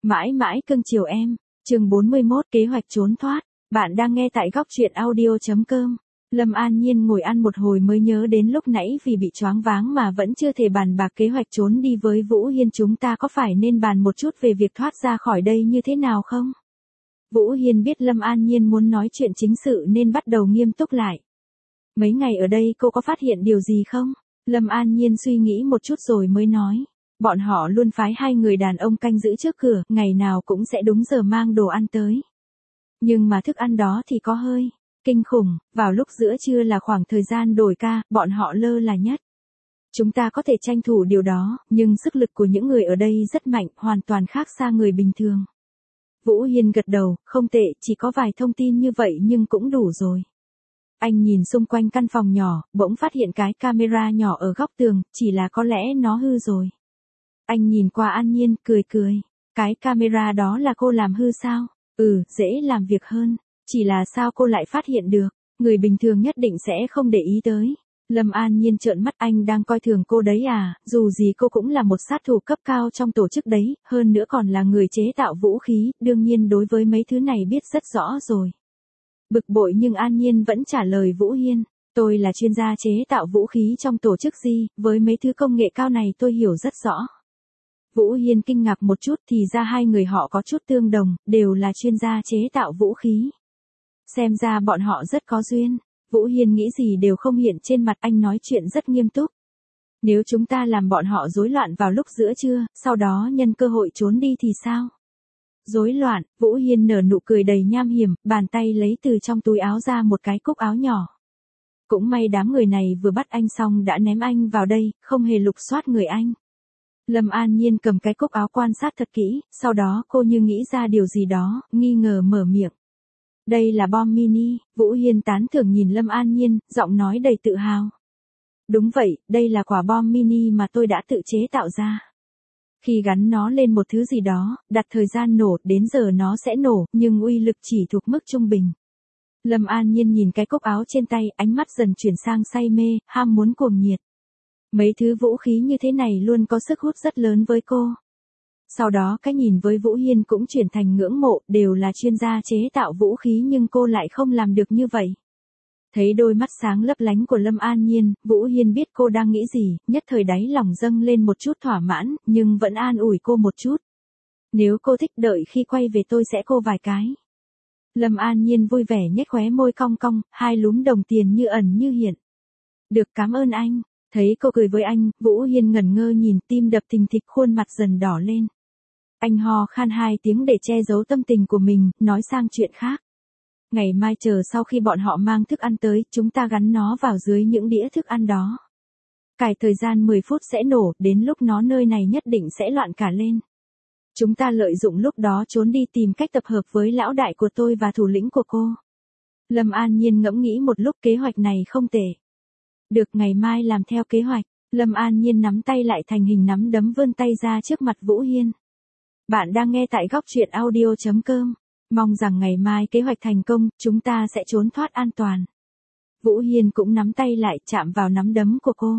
Mãi mãi cưng chiều em. Chương 41 kế hoạch trốn thoát. Bạn đang nghe tại góc truyện audio.com. Lâm An Nhiên ngồi ăn một hồi mới nhớ đến lúc nãy vì bị choáng váng mà vẫn chưa thể bàn bạc kế hoạch trốn đi với Vũ Hiên, chúng ta có phải nên bàn một chút về việc thoát ra khỏi đây như thế nào không? Vũ Hiên biết Lâm An Nhiên muốn nói chuyện chính sự nên bắt đầu nghiêm túc lại. Mấy ngày ở đây cô có phát hiện điều gì không? Lâm An Nhiên suy nghĩ một chút rồi mới nói. Bọn họ luôn phái 2 người đàn ông canh giữ trước cửa, ngày nào cũng sẽ đúng giờ mang đồ ăn tới. Nhưng mà thức ăn đó thì có hơi kinh khủng, vào lúc giữa trưa là khoảng thời gian đổi ca, bọn họ lơ là nhất. Chúng ta có thể tranh thủ điều đó, nhưng sức lực của những người ở đây rất mạnh, hoàn toàn khác xa người bình thường. Vũ Hiên gật đầu, không tệ, chỉ có vài thông tin như vậy nhưng cũng đủ rồi. Anh nhìn xung quanh căn phòng nhỏ, bỗng phát hiện cái camera nhỏ ở góc tường, chỉ là có lẽ nó hư rồi. Anh nhìn qua An Nhiên, cười cười. Cái camera đó là cô làm hư sao? Dễ làm việc hơn. Chỉ là sao cô lại phát hiện được? Người bình thường nhất định sẽ không để ý tới. Lâm An Nhiên trợn mắt, anh đang coi thường cô đấy à? Dù gì cô cũng là một sát thủ cấp cao trong tổ chức đấy, hơn nữa còn là người chế tạo vũ khí, đương nhiên đối với mấy thứ này biết rất rõ rồi. Bực bội nhưng An Nhiên vẫn trả lời Vũ Hiên. Tôi là chuyên gia chế tạo vũ khí trong tổ chức gì, với mấy thứ công nghệ cao này tôi hiểu rất rõ. Vũ Hiên kinh ngạc một chút, thì ra 2 người họ có chút tương đồng, đều là chuyên gia chế tạo vũ khí. Xem ra bọn họ rất có duyên. Vũ Hiên nghĩ gì đều không hiện trên mặt, anh nói chuyện rất nghiêm túc. Nếu chúng ta làm bọn họ rối loạn vào lúc giữa trưa, sau đó nhân cơ hội trốn đi thì sao? Rối loạn? Vũ Hiên nở nụ cười đầy nham hiểm, bàn tay lấy từ trong túi áo ra một cái cúc áo nhỏ. Cũng may đám người này vừa bắt anh xong đã ném anh vào đây, không hề lục soát người anh. Lâm An Nhiên cầm cái cúc áo quan sát thật kỹ, sau đó cô như nghĩ ra điều gì đó, nghi ngờ mở miệng. Đây là bom mini. Vũ Hiên tán thưởng nhìn Lâm An Nhiên, giọng nói đầy tự hào. Đúng vậy, đây là quả bom mini mà tôi đã tự chế tạo ra. Khi gắn nó lên một thứ gì đó, đặt thời gian nổ, đến giờ nó sẽ nổ, nhưng uy lực chỉ thuộc mức trung bình. Lâm An Nhiên nhìn cái cúc áo trên tay, ánh mắt dần chuyển sang say mê, ham muốn cuồng nhiệt. Mấy thứ vũ khí như thế này luôn có sức hút rất lớn với cô. Sau đó cái nhìn với Vũ Hiên cũng chuyển thành ngưỡng mộ, đều là chuyên gia chế tạo vũ khí nhưng cô lại không làm được như vậy. Thấy đôi mắt sáng lấp lánh của Lâm An Nhiên, Vũ Hiên biết cô đang nghĩ gì, nhất thời đáy lòng dâng lên một chút thỏa mãn, nhưng vẫn an ủi cô một chút. Nếu cô thích đợi khi quay về tôi sẽ cô vài cái. Lâm An Nhiên vui vẻ nhếch khóe môi cong cong, 2 lúm đồng tiền như ẩn như hiện. Được, cảm ơn anh. Thấy cô cười với anh, Vũ Hiên ngẩn ngơ nhìn, tim đập thình thịch, khuôn mặt dần đỏ lên. Anh ho khan 2 tiếng để che giấu tâm tình của mình, nói sang chuyện khác. Ngày mai chờ sau khi bọn họ mang thức ăn tới, chúng ta gắn nó vào dưới những đĩa thức ăn đó. Cài thời gian 10 phút sẽ nổ, đến lúc nó nơi này nhất định sẽ loạn cả lên. Chúng ta lợi dụng lúc đó trốn đi tìm cách tập hợp với lão đại của tôi và thủ lĩnh của cô. Lâm An Nhiên ngẫm nghĩ một lúc, kế hoạch này không tệ. Được, ngày mai làm theo kế hoạch. Lâm An Nhiên nắm tay lại thành hình nắm đấm, vươn tay ra trước mặt Vũ Hiên. Bạn đang nghe tại góc truyện audio.com. Mong rằng ngày mai kế hoạch thành công, chúng ta sẽ trốn thoát an toàn. Vũ Hiên cũng nắm tay lại, chạm vào nắm đấm của cô.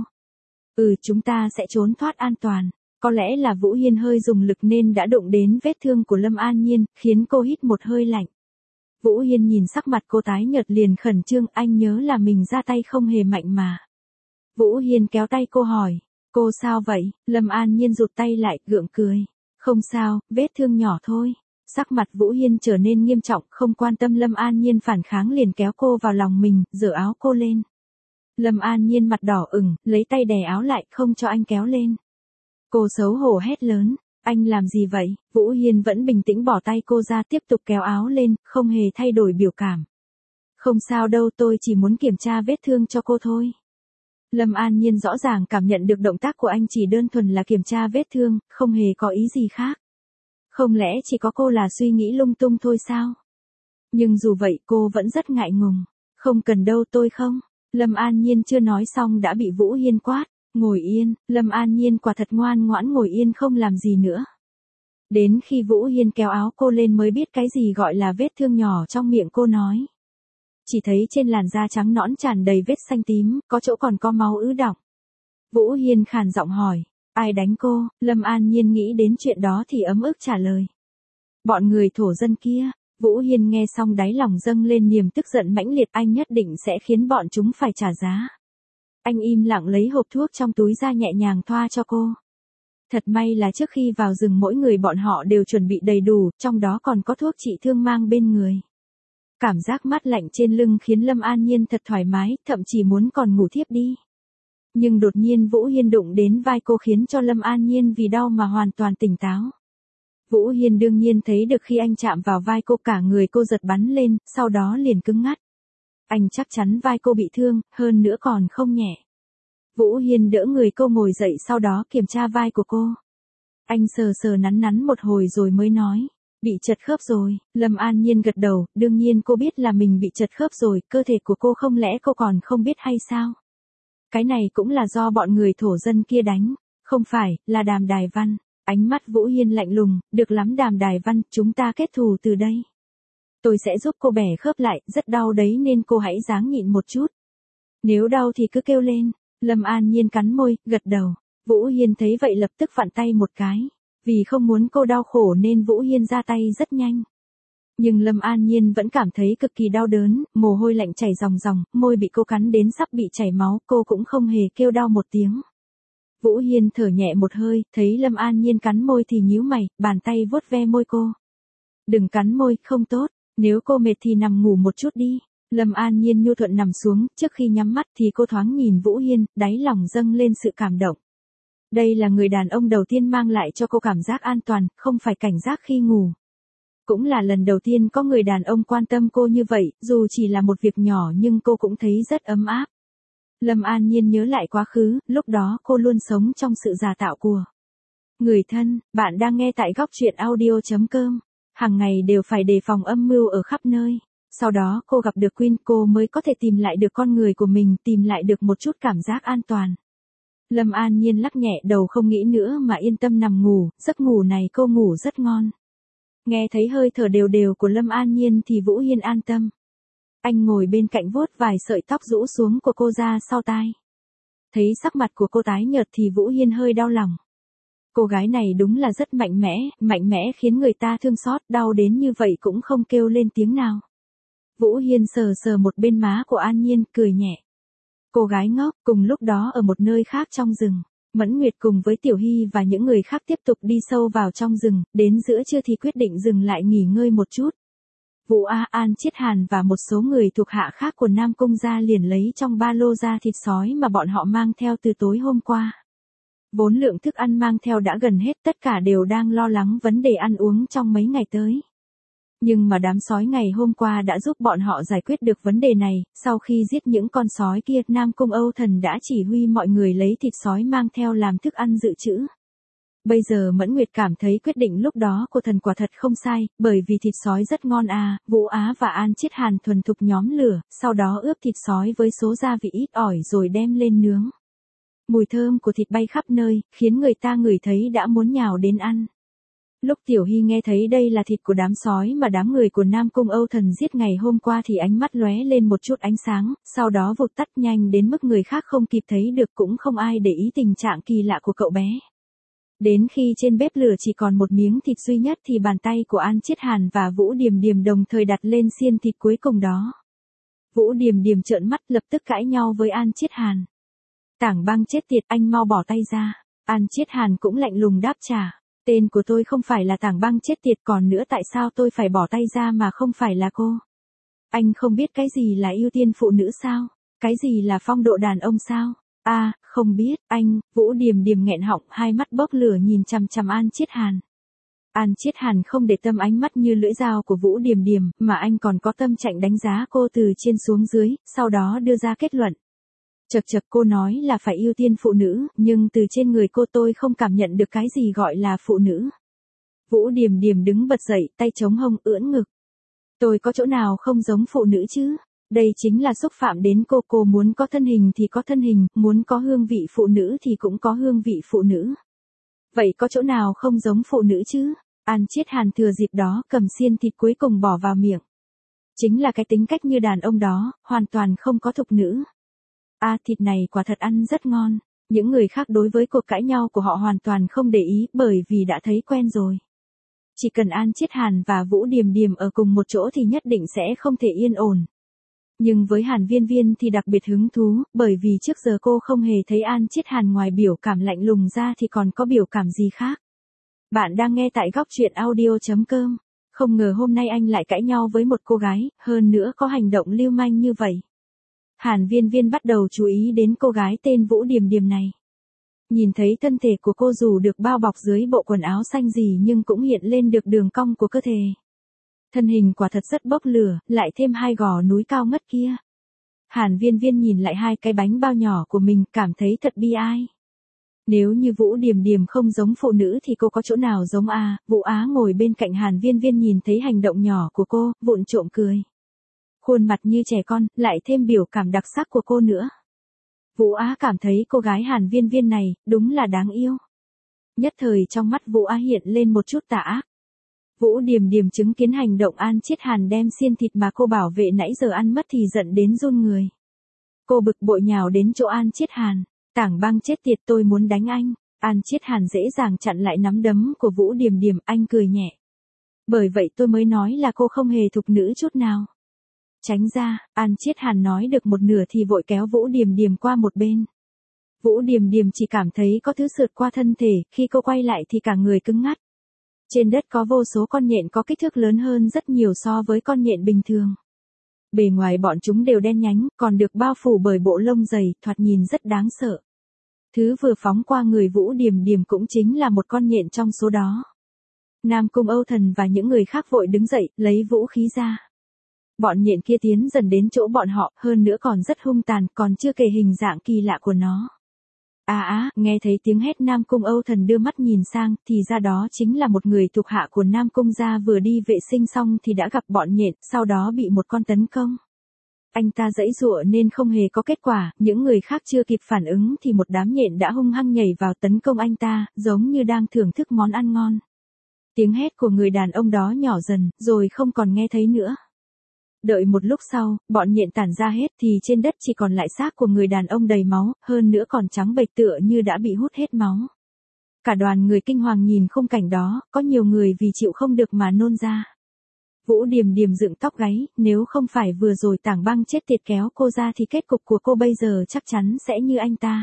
Chúng ta sẽ trốn thoát an toàn. Có lẽ là Vũ Hiên hơi dùng lực nên đã đụng đến vết thương của Lâm An Nhiên, khiến cô hít một hơi lạnh. Vũ Hiên nhìn sắc mặt cô tái nhợt liền khẩn trương, anh nhớ là mình ra tay không hề mạnh mà. Vũ Hiên kéo tay cô hỏi, cô sao vậy? Lâm An Nhiên rụt tay lại, gượng cười. Không sao, vết thương nhỏ thôi. Sắc mặt Vũ Hiên trở nên nghiêm trọng, không quan tâm Lâm An Nhiên phản kháng liền kéo cô vào lòng mình, giở áo cô lên. Lâm An Nhiên mặt đỏ ửng, lấy tay đè áo lại, không cho anh kéo lên. Cô xấu hổ hét lớn, anh làm gì vậy? Vũ Hiên vẫn bình tĩnh bỏ tay cô ra, tiếp tục kéo áo lên, không hề thay đổi biểu cảm. Không sao đâu, tôi chỉ muốn kiểm tra vết thương cho cô thôi. Lâm An Nhiên rõ ràng cảm nhận được động tác của anh chỉ đơn thuần là kiểm tra vết thương, không hề có ý gì khác. Không lẽ chỉ có cô là suy nghĩ lung tung thôi sao? Nhưng dù vậy cô vẫn rất ngại ngùng. Không cần đâu, tôi không. Lâm An Nhiên chưa nói xong đã bị Vũ Hiên quát. Ngồi yên. Lâm An Nhiên quả thật ngoan ngoãn ngồi yên không làm gì nữa. Đến khi Vũ Hiên kéo áo cô lên mới biết cái gì gọi là vết thương nhỏ trong miệng cô nói. Chỉ thấy trên làn da trắng nõn tràn đầy vết xanh tím, có chỗ còn có máu ứ đọng. Vũ Hiên khàn giọng hỏi, ai đánh cô? Lâm An Nhiên nghĩ đến chuyện đó thì ấm ức trả lời. Bọn người thổ dân kia. Vũ Hiên nghe xong đáy lòng dâng lên niềm tức giận mãnh liệt, anh nhất định sẽ khiến bọn chúng phải trả giá. Anh im lặng lấy hộp thuốc trong túi ra nhẹ nhàng thoa cho cô. Thật may là trước khi vào rừng mỗi người bọn họ đều chuẩn bị đầy đủ, trong đó còn có thuốc trị thương mang bên người. Cảm giác mát lạnh trên lưng khiến Lâm An Nhiên thật thoải mái, thậm chí muốn còn ngủ thiếp đi. Nhưng đột nhiên Vũ Hiên đụng đến vai cô khiến cho Lâm An Nhiên vì đau mà hoàn toàn tỉnh táo. Vũ Hiên đương nhiên thấy được khi anh chạm vào vai cô cả người cô giật bắn lên, sau đó liền cứng ngắt. Anh chắc chắn vai cô bị thương, hơn nữa còn không nhẹ. Vũ Hiên đỡ người cô ngồi dậy sau đó kiểm tra vai của cô. Anh sờ sờ nắn nắn một hồi rồi mới nói, bị trật khớp rồi. Lâm An Nhiên gật đầu, đương nhiên cô biết là mình bị trật khớp rồi, cơ thể của cô không lẽ cô còn không biết hay sao? Cái này cũng là do bọn người thổ dân kia đánh, không phải, là Đàm Đài Văn. Ánh mắt Vũ Hiên lạnh lùng, được lắm Đàm Đài Văn, chúng ta kết thù từ đây. Tôi sẽ giúp cô bẻ khớp lại, rất đau đấy nên cô hãy ráng nhịn một chút. Nếu đau thì cứ kêu lên. Lâm An Nhiên cắn môi, gật đầu. Vũ Hiên thấy vậy lập tức vặn tay một cái. Vì không muốn cô đau khổ nên Vũ Hiên ra tay rất nhanh. Nhưng Lâm An Nhiên vẫn cảm thấy cực kỳ đau đớn, mồ hôi lạnh chảy ròng ròng, môi bị cô cắn đến sắp bị chảy máu, cô cũng không hề kêu đau một tiếng. Vũ Hiên thở nhẹ một hơi, thấy Lâm An Nhiên cắn môi thì nhíu mày, bàn tay vuốt ve môi cô. Đừng cắn môi, không tốt, nếu cô mệt thì nằm ngủ một chút đi. Lâm An Nhiên nhu thuận nằm xuống, trước khi nhắm mắt thì cô thoáng nhìn Vũ Hiên, đáy lòng dâng lên sự cảm động. Đây là người đàn ông đầu tiên mang lại cho cô cảm giác an toàn, không phải cảnh giác khi ngủ. Cũng là lần đầu tiên có người đàn ông quan tâm cô như vậy, dù chỉ là một việc nhỏ nhưng cô cũng thấy rất ấm áp. Lâm An Nhiên nhớ lại quá khứ, lúc đó cô luôn sống trong sự giả tạo của người thân. Bạn đang nghe tại góc truyện audio.com. Hàng ngày đều phải đề phòng âm mưu ở khắp nơi. Sau đó cô gặp được Quyên, cô mới có thể tìm lại được con người của mình, tìm lại được một chút cảm giác an toàn. Lâm An Nhiên lắc nhẹ đầu không nghĩ nữa mà yên tâm nằm ngủ, giấc ngủ này cô ngủ rất ngon. Nghe thấy hơi thở đều đều của Lâm An Nhiên thì Vũ Hiên an tâm. Anh ngồi bên cạnh vuốt vài sợi tóc rũ xuống của cô ra sau tai. Thấy sắc mặt của cô tái nhợt thì Vũ Hiên hơi đau lòng. Cô gái này đúng là rất mạnh mẽ khiến người ta thương xót, đau đến như vậy cũng không kêu lên tiếng nào. Vũ Hiên sờ sờ một bên má của An Nhiên, cười nhẹ. Cô gái ngốc. Cùng lúc đó ở một nơi khác trong rừng, Mẫn Nguyệt cùng với Tiểu Hy và những người khác tiếp tục đi sâu vào trong rừng, đến giữa trưa thì quyết định dừng lại nghỉ ngơi một chút. Vũ An Chiết Hàn và một số người thuộc hạ khác của Nam Cung gia liền lấy trong ba lô ra thịt sói mà bọn họ mang theo từ tối hôm qua. Vốn lượng thức ăn mang theo đã gần hết, tất cả đều đang lo lắng vấn đề ăn uống trong mấy ngày tới. Nhưng mà đám sói ngày hôm qua đã giúp bọn họ giải quyết được vấn đề này, sau khi giết những con sói kia, Nam Cung Âu Thần đã chỉ huy mọi người lấy thịt sói mang theo làm thức ăn dự trữ. Bây giờ Mẫn Nguyệt cảm thấy quyết định lúc đó của thần quả thật không sai, bởi vì thịt sói rất ngon à. Vũ Á và An Chiết Hàn thuần thục nhóm lửa, sau đó ướp thịt sói với số gia vị ít ỏi rồi đem lên nướng. Mùi thơm của thịt bay khắp nơi, khiến người ta ngửi thấy đã muốn nhào đến ăn. Lúc Tiểu Hy nghe thấy đây là thịt của đám sói mà đám người của Nam Cung Âu Thần giết ngày hôm qua thì ánh mắt lóe lên một chút ánh sáng, sau đó vụt tắt nhanh đến mức người khác không kịp thấy được, cũng không ai để ý tình trạng kỳ lạ của cậu bé. Đến khi trên bếp lửa chỉ còn một miếng thịt duy nhất thì bàn tay của An Chiết Hàn và Vũ Điềm Điềm đồng thời đặt lên xiên thịt cuối cùng đó. Vũ Điềm Điềm trợn mắt lập tức cãi nhau với An Chiết Hàn. Tảng Băng chết tiệt, anh mau bỏ tay ra. An Chiết Hàn cũng lạnh lùng đáp trả. Tên của tôi không phải là Tảng Băng chết tiệt, còn nữa tại sao tôi phải bỏ tay ra mà không phải là cô? Anh không biết cái gì là ưu tiên phụ nữ sao? Cái gì là phong độ đàn ông sao? À, không biết, anh. Vũ Điềm Điềm nghẹn họng, hai mắt bốc lửa nhìn chằm chằm An Chiết Hàn. An Chiết Hàn không để tâm ánh mắt như lưỡi dao của Vũ Điềm Điềm, mà anh còn có tâm trạng đánh giá cô từ trên xuống dưới, sau đó đưa ra kết luận. Chậc chậc, cô nói là phải ưu tiên phụ nữ, nhưng từ trên người cô tôi không cảm nhận được cái gì gọi là phụ nữ. Vũ Điềm Điềm đứng bật dậy, tay chống hông, ưỡn ngực. Tôi có chỗ nào không giống phụ nữ chứ? Đây chính là xúc phạm đến cô muốn có thân hình thì có thân hình, muốn có hương vị phụ nữ thì cũng có hương vị phụ nữ. Vậy có chỗ nào không giống phụ nữ chứ? An Chiết Hàn thừa dịp đó cầm xiên thịt cuối cùng bỏ vào miệng. Chính là cái tính cách như đàn ông đó, hoàn toàn không có thục nữ. À, thịt này quả thật ăn rất ngon. Những người khác đối với cuộc cãi nhau của họ hoàn toàn không để ý, bởi vì đã thấy quen rồi. Chỉ cần An Chiết Hàn và Vũ Điềm Điềm ở cùng một chỗ thì nhất định sẽ không thể yên ổn. Nhưng với Hàn Viên Viên thì đặc biệt hứng thú, bởi vì trước giờ cô không hề thấy An Chiết Hàn ngoài biểu cảm lạnh lùng ra thì còn có biểu cảm gì khác. Bạn đang nghe tại góc truyện audio.com. Không ngờ hôm nay anh lại cãi nhau với một cô gái, hơn nữa có hành động lưu manh như vậy. Hàn Viên Viên bắt đầu chú ý đến cô gái tên Vũ Điềm Điềm này. Nhìn thấy thân thể của cô dù được bao bọc dưới bộ quần áo xanh gì nhưng cũng hiện lên được đường cong của cơ thể. Thân hình quả thật rất bốc lửa, lại thêm hai gò núi cao ngất kia. Hàn Viên Viên nhìn lại hai cái bánh bao nhỏ của mình cảm thấy thật bi ai. Nếu như Vũ Điềm Điềm không giống phụ nữ thì cô có chỗ nào giống à? Vũ Á ngồi bên cạnh Hàn Viên Viên nhìn thấy hành động nhỏ của cô, vụng trộm cười. Khuôn mặt như trẻ con, lại thêm biểu cảm đặc sắc của cô nữa. Vũ Á cảm thấy cô gái Hàn Viên Viên này, đúng là đáng yêu. Nhất thời trong mắt Vũ Á hiện lên một chút tà ác. Vũ Điềm Điềm chứng kiến hành động An Chiết Hàn đem xiên thịt mà cô bảo vệ nãy giờ ăn mất thì giận đến run người. Cô bực bội nhào đến chỗ An Chiết Hàn. Tảng Băng chết tiệt, tôi muốn đánh anh. An Chiết Hàn dễ dàng chặn lại nắm đấm của Vũ Điềm Điềm, anh cười nhẹ. Bởi vậy tôi mới nói là cô không hề thục nữ chút nào. Tránh ra, An Chiết Hàn nói được một nửa thì vội kéo Vũ Điềm Điềm qua một bên. Vũ Điềm Điềm chỉ cảm thấy có thứ sượt qua thân thể, khi cô quay lại thì cả người cứng ngắt. Trên đất có vô số con nhện có kích thước lớn hơn rất nhiều so với con nhện bình thường. Bề ngoài bọn chúng đều đen nhánh, còn được bao phủ bởi bộ lông dày, thoạt nhìn rất đáng sợ. Thứ vừa phóng qua người Vũ Điềm Điềm cũng chính là một con nhện trong số đó. Nam Cung Âu Thần và những người khác vội đứng dậy, lấy vũ khí ra. Bọn nhện kia tiến dần đến chỗ bọn họ, hơn nữa còn rất hung tàn, còn chưa kể hình dạng kỳ lạ của nó. Nghe thấy tiếng hét Nam Cung Âu Thần đưa mắt nhìn sang, thì ra đó chính là một người thuộc hạ của Nam Cung gia vừa đi vệ sinh xong thì đã gặp bọn nhện, sau đó bị một con tấn công. Anh ta giãy giụa nên không hề có kết quả, những người khác chưa kịp phản ứng thì một đám nhện đã hung hăng nhảy vào tấn công anh ta, giống như đang thưởng thức món ăn ngon. Tiếng hét của người đàn ông đó nhỏ dần, rồi không còn nghe thấy nữa. Đợi một lúc sau, bọn nhện tản ra hết thì trên đất chỉ còn lại xác của người đàn ông đầy máu, hơn nữa còn trắng bệch tựa như đã bị hút hết máu. Cả đoàn người kinh hoàng nhìn khung cảnh đó, có nhiều người vì chịu không được mà nôn ra. Vũ Điềm Điềm dựng tóc gáy, nếu không phải vừa rồi Tảng Băng chết tiệt kéo cô ra thì kết cục của cô bây giờ chắc chắn sẽ như anh ta.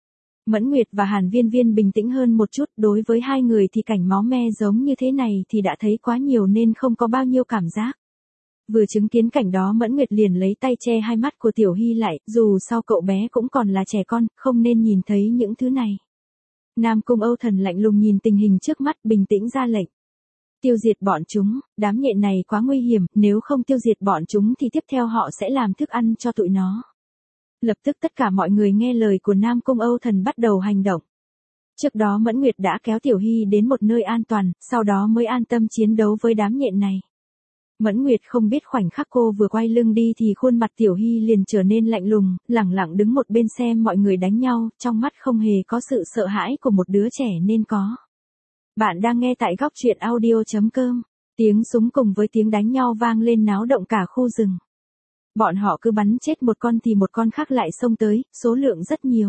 Mẫn Nguyệt và Hàn Viên Viên bình tĩnh hơn một chút, đối với hai người thì cảnh máu me giống như thế này thì đã thấy quá nhiều nên không có bao nhiêu cảm giác. Vừa chứng kiến cảnh đó Mẫn Nguyệt liền lấy tay che hai mắt của Tiểu Hy lại, dù sao cậu bé cũng còn là trẻ con, không nên nhìn thấy những thứ này. Nam Cung Âu Thần lạnh lùng nhìn tình hình trước mắt, bình tĩnh ra lệnh. Tiêu diệt bọn chúng, đám nhện này quá nguy hiểm, nếu không tiêu diệt bọn chúng thì tiếp theo họ sẽ làm thức ăn cho tụi nó. Lập tức tất cả mọi người nghe lời của Nam Cung Âu Thần bắt đầu hành động. Trước đó Mẫn Nguyệt đã kéo Tiểu Hy đến một nơi an toàn, sau đó mới an tâm chiến đấu với đám nhện này. Mẫn Nguyệt không biết khoảnh khắc cô vừa quay lưng đi thì khuôn mặt Tiểu Hy liền trở nên lạnh lùng, lẳng lặng đứng một bên xem mọi người đánh nhau, trong mắt không hề có sự sợ hãi của một đứa trẻ nên có. Bạn đang nghe tại góc truyện audio.com. Tiếng súng cùng với tiếng đánh nhau vang lên náo động cả khu rừng. Bọn họ cứ bắn chết một con thì một con khác lại xông tới, số lượng rất nhiều.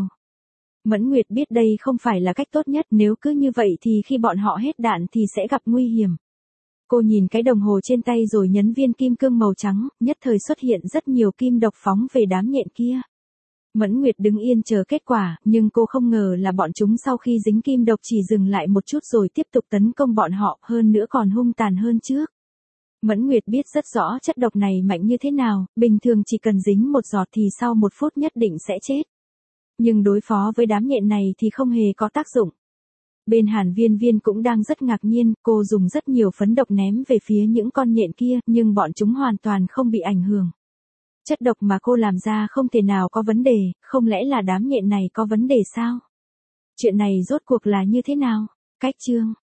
Mẫn Nguyệt biết đây không phải là cách tốt nhất, nếu cứ như vậy thì khi bọn họ hết đạn thì sẽ gặp nguy hiểm. Cô nhìn cái đồng hồ trên tay rồi nhấn viên kim cương màu trắng, nhất thời xuất hiện rất nhiều kim độc phóng về đám nhện kia. Mẫn Nguyệt đứng yên chờ kết quả, nhưng cô không ngờ là bọn chúng sau khi dính kim độc chỉ dừng lại một chút rồi tiếp tục tấn công bọn họ, hơn nữa còn hung tàn hơn trước. Mẫn Nguyệt biết rất rõ chất độc này mạnh như thế nào, bình thường chỉ cần dính một giọt thì sau 1 phút nhất định sẽ chết. Nhưng đối phó với đám nhện này thì không hề có tác dụng. Bên Hàn Viên Viên cũng đang rất ngạc nhiên, cô dùng rất nhiều phấn độc ném về phía những con nhện kia, nhưng bọn chúng hoàn toàn không bị ảnh hưởng. Chất độc mà cô làm ra không thể nào có vấn đề, không lẽ là đám nhện này có vấn đề sao? Chuyện này rốt cuộc là như thế nào? Cách chương